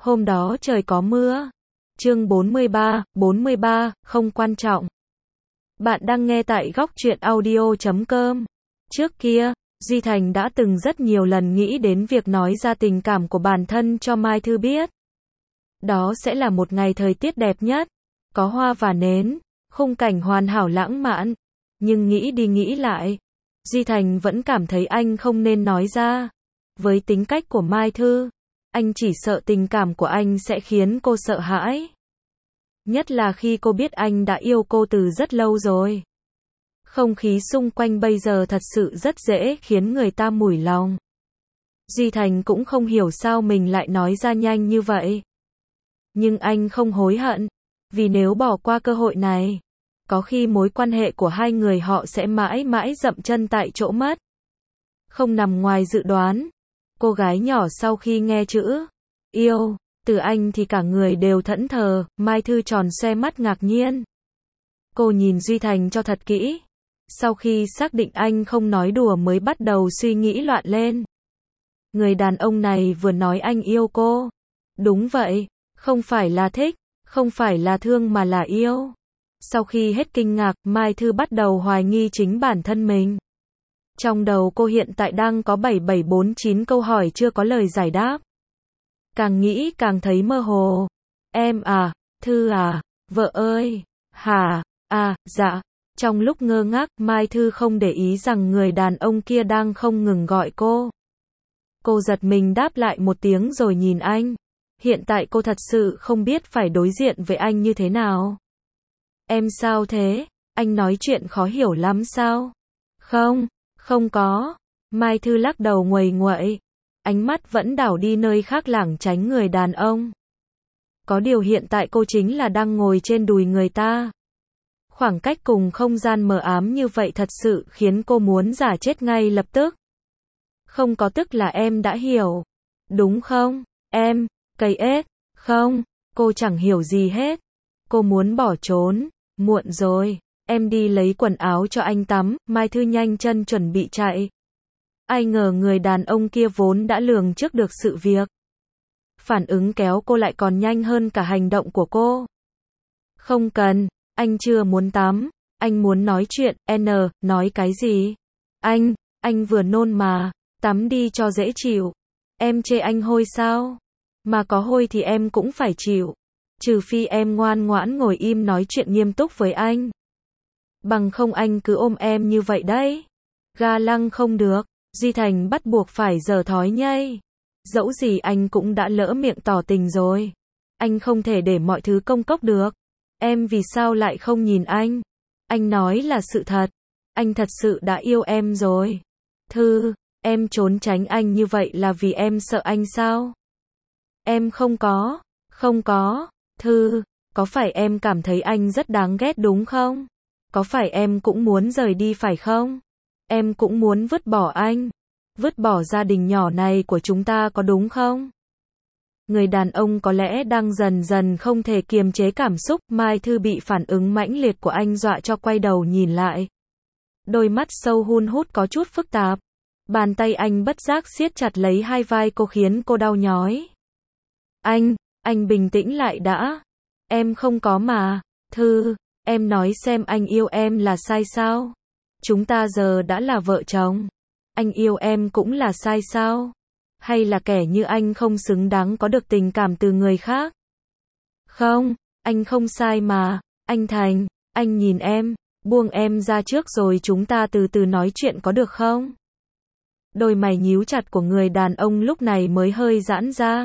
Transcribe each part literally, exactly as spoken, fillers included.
Hôm đó trời có mưa. Chương bốn mươi ba, bốn mươi ba, không quan trọng. Bạn đang nghe tại góc truyện audio chấm com. Trước kia, Duy Thành đã từng rất nhiều lần nghĩ đến việc nói ra tình cảm của bản thân cho Mai Thư biết. Đó sẽ là một ngày thời tiết đẹp nhất, có hoa và nến, khung cảnh hoàn hảo lãng mạn. Nhưng nghĩ đi nghĩ lại, Duy Thành vẫn cảm thấy anh không nên nói ra. Với tính cách của Mai Thư, anh chỉ sợ tình cảm của anh sẽ khiến cô sợ hãi. Nhất là khi cô biết anh đã yêu cô từ rất lâu rồi. Không khí xung quanh bây giờ thật sự rất dễ khiến người ta mủi lòng. Duy Thành cũng không hiểu sao mình lại nói ra nhanh như vậy. Nhưng anh không hối hận, vì nếu bỏ qua cơ hội này, có khi mối quan hệ của hai người họ sẽ mãi mãi dậm chân tại chỗ mất. Không nằm ngoài dự đoán, cô gái nhỏ sau khi nghe chữ yêu từ anh thì cả người đều thẫn thờ. Mai Thư tròn xoe mắt ngạc nhiên. Cô nhìn Duy Thành cho thật kỹ. Sau khi xác định anh không nói đùa mới bắt đầu suy nghĩ loạn lên. Người đàn ông này vừa nói anh yêu cô. Đúng vậy, không phải là thích, không phải là thương mà là yêu. Sau khi hết kinh ngạc, Mai Thư bắt đầu hoài nghi chính bản thân mình. Trong đầu cô hiện tại đang có bảy bảy bốn chín câu hỏi chưa có lời giải đáp. Càng nghĩ càng thấy mơ hồ. Em à, Thư à, vợ ơi, hả, à, dạ. Trong lúc ngơ ngác, Mai Thư không để ý rằng người đàn ông kia đang không ngừng gọi cô. Cô giật mình đáp lại một tiếng rồi nhìn anh. Hiện tại cô thật sự không biết phải đối diện với anh như thế nào. Em sao thế? Anh nói chuyện khó hiểu lắm sao? Không, không có. Mai Thư lắc đầu nguầy nguậy. Ánh mắt vẫn đảo đi nơi khác lảng tránh người đàn ông. Có điều hiện tại cô chính là đang ngồi trên đùi người ta. Khoảng cách cùng không gian mờ ám như vậy thật sự khiến cô muốn giả chết ngay lập tức. Không có tức là em đã hiểu. Đúng không? Em, cây ếch. Không, cô chẳng hiểu gì hết. Cô muốn bỏ trốn. Muộn rồi. Em đi lấy quần áo cho anh tắm. Mai Thư nhanh chân chuẩn bị chạy. Ai ngờ người đàn ông kia vốn đã lường trước được sự việc. Phản ứng kéo cô lại còn nhanh hơn cả hành động của cô. Không cần, anh chưa muốn tắm, anh muốn nói chuyện. N, nói cái gì? Anh, anh vừa nôn mà, tắm đi cho dễ chịu. Em chê anh hôi sao? Mà có hôi thì em cũng phải chịu. Trừ phi em ngoan ngoãn ngồi im nói chuyện nghiêm túc với anh. Bằng không anh cứ ôm em như vậy đấy. Ga lăng không được. Duy Thành bắt buộc phải giở thói nhây. Dẫu gì anh cũng đã lỡ miệng tỏ tình rồi. Anh không thể để mọi thứ công cốc được. Em vì sao lại không nhìn anh? Anh nói là sự thật. Anh thật sự đã yêu em rồi. Thư, em trốn tránh anh như vậy là vì em sợ anh sao? Em không có, không có. Thư, có phải em cảm thấy anh rất đáng ghét đúng không? Có phải em cũng muốn rời đi phải không? Em cũng muốn vứt bỏ anh, vứt bỏ gia đình nhỏ này của chúng ta có đúng không? Người đàn ông có lẽ đang dần dần không thể kiềm chế cảm xúc. Mai Thư bị phản ứng mãnh liệt của anh dọa cho quay đầu nhìn lại. Đôi mắt sâu hun hút có chút phức tạp. Bàn tay anh bất giác siết chặt lấy hai vai cô khiến cô đau nhói. Anh, anh bình tĩnh lại đã. Em không có mà. Thư, em nói xem anh yêu em là sai sao? Chúng ta giờ đã là vợ chồng. Anh yêu em cũng là sai sao? Hay là kẻ như anh không xứng đáng có được tình cảm từ người khác? Không, anh không sai mà. Anh Thành, anh nhìn em, buông em ra trước rồi chúng ta từ từ nói chuyện có được không? Đôi mày nhíu chặt của người đàn ông lúc này mới hơi giãn ra.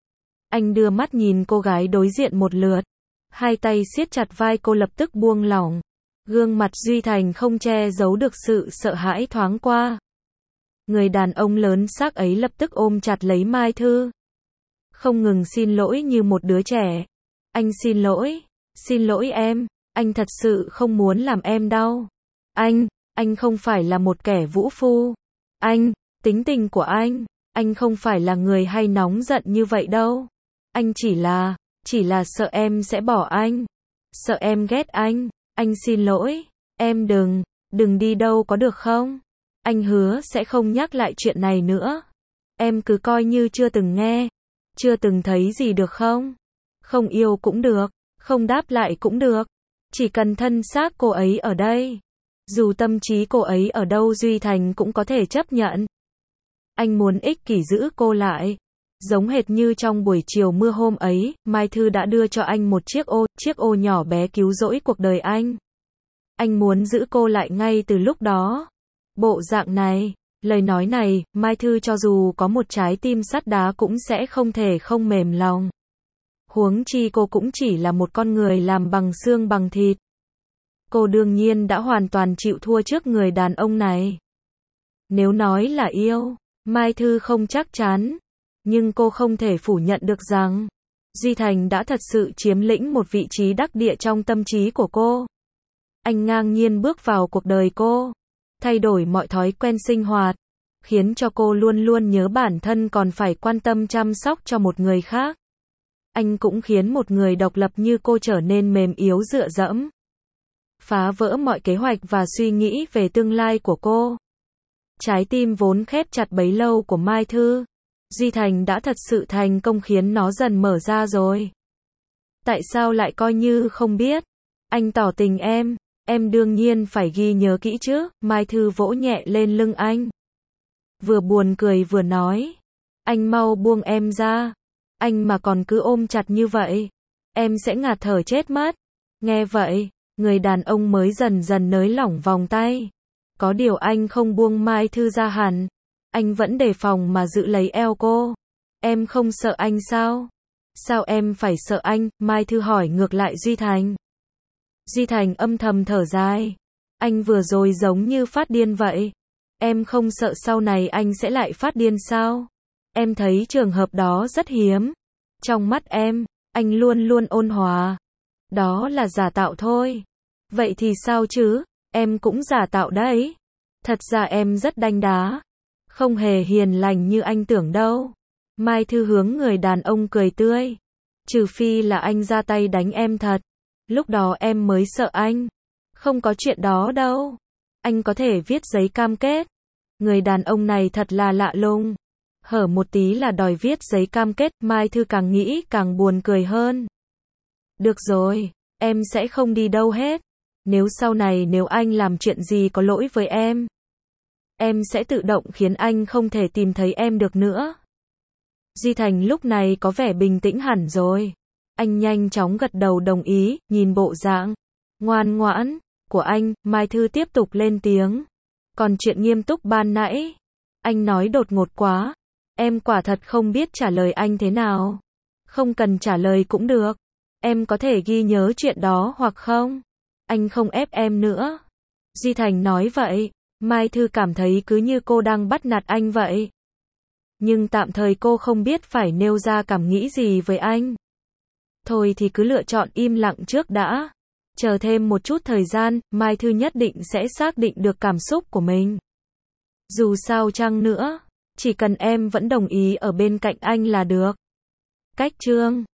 Anh đưa mắt nhìn cô gái đối diện một lượt. Hai tay siết chặt vai cô lập tức buông lỏng. Gương mặt Duy Thành không che giấu được sự sợ hãi thoáng qua. Người đàn ông lớn xác ấy lập tức ôm chặt lấy Mai Thư. Không ngừng xin lỗi như một đứa trẻ. Anh xin lỗi, xin lỗi em, anh thật sự không muốn làm em đau. Anh, anh không phải là một kẻ vũ phu. Anh, tính tình của anh, anh không phải là người hay nóng giận như vậy đâu. Anh chỉ là, chỉ là sợ em sẽ bỏ anh. Sợ em ghét anh. Anh xin lỗi, em đừng, đừng đi đâu có được không? Anh hứa sẽ không nhắc lại chuyện này nữa. Em cứ coi như chưa từng nghe. Chưa từng thấy gì được không? Không yêu cũng được, không đáp lại cũng được. Chỉ cần thân xác cô ấy ở đây. Dù tâm trí cô ấy ở đâu Duy Thành cũng có thể chấp nhận. Anh muốn ích kỷ giữ cô lại. Giống hệt như trong buổi chiều mưa hôm ấy, Mai Thư đã đưa cho anh một chiếc ô, chiếc ô nhỏ bé cứu rỗi cuộc đời anh. Anh muốn giữ cô lại ngay từ lúc đó. Bộ dạng này, lời nói này, Mai Thư cho dù có một trái tim sắt đá cũng sẽ không thể không mềm lòng. Huống chi cô cũng chỉ là một con người làm bằng xương bằng thịt. Cô đương nhiên đã hoàn toàn chịu thua trước người đàn ông này. Nếu nói là yêu, Mai Thư không chắc chắn. Nhưng cô không thể phủ nhận được rằng, Duy Thành đã thật sự chiếm lĩnh một vị trí đắc địa trong tâm trí của cô. Anh ngang nhiên bước vào cuộc đời cô, thay đổi mọi thói quen sinh hoạt, khiến cho cô luôn luôn nhớ bản thân còn phải quan tâm chăm sóc cho một người khác. Anh cũng khiến một người độc lập như cô trở nên mềm yếu dựa dẫm, phá vỡ mọi kế hoạch và suy nghĩ về tương lai của cô. Trái tim vốn khép chặt bấy lâu của Mai Thư, Duy Thành đã thật sự thành công khiến nó dần mở ra rồi. Tại sao lại coi như không biết? Anh tỏ tình em, em đương nhiên phải ghi nhớ kỹ chứ. Mai Thư vỗ nhẹ lên lưng anh. Vừa buồn cười vừa nói. Anh mau buông em ra. Anh mà còn cứ ôm chặt như vậy, em sẽ ngạt thở chết mất. Nghe vậy, người đàn ông mới dần dần nới lỏng vòng tay. Có điều anh không buông Mai Thư ra hẳn. Anh vẫn đề phòng mà giữ lấy eo cô. Em không sợ anh sao? Sao em phải sợ anh? Mai Thư hỏi ngược lại Duy Thành. Duy Thành âm thầm thở dài. Anh vừa rồi giống như phát điên vậy. Em không sợ sau này anh sẽ lại phát điên sao? Em thấy trường hợp đó rất hiếm. Trong mắt em, anh luôn luôn ôn hòa. Đó là giả tạo thôi. Vậy thì sao chứ? Em cũng giả tạo đấy. Thật ra em rất đanh đá. Không hề hiền lành như anh tưởng đâu. Mai Thư hướng người đàn ông cười tươi. Trừ phi là anh ra tay đánh em thật. Lúc đó em mới sợ anh. Không có chuyện đó đâu. Anh có thể viết giấy cam kết. Người đàn ông này thật là lạ lùng. Hở một tí là đòi viết giấy cam kết. Mai Thư càng nghĩ càng buồn cười hơn. Được rồi, em sẽ không đi đâu hết. Nếu sau này nếu anh làm chuyện gì có lỗi với em, em sẽ tự động khiến anh không thể tìm thấy em được nữa. Duy Thành lúc này có vẻ bình tĩnh hẳn rồi. Anh nhanh chóng gật đầu đồng ý, nhìn bộ dạng ngoan ngoãn của anh, Mai Thư tiếp tục lên tiếng. Còn chuyện nghiêm túc ban nãy, anh nói đột ngột quá. Em quả thật không biết trả lời anh thế nào. Không cần trả lời cũng được. Em có thể ghi nhớ chuyện đó hoặc không. Anh không ép em nữa. Duy Thành nói vậy. Mai Thư cảm thấy cứ như cô đang bắt nạt anh vậy. Nhưng tạm thời cô không biết phải nêu ra cảm nghĩ gì với anh. Thôi thì cứ lựa chọn im lặng trước đã. Chờ thêm một chút thời gian, Mai Thư nhất định sẽ xác định được cảm xúc của mình. Dù sao chăng nữa, chỉ cần em vẫn đồng ý ở bên cạnh anh là được. Cách chương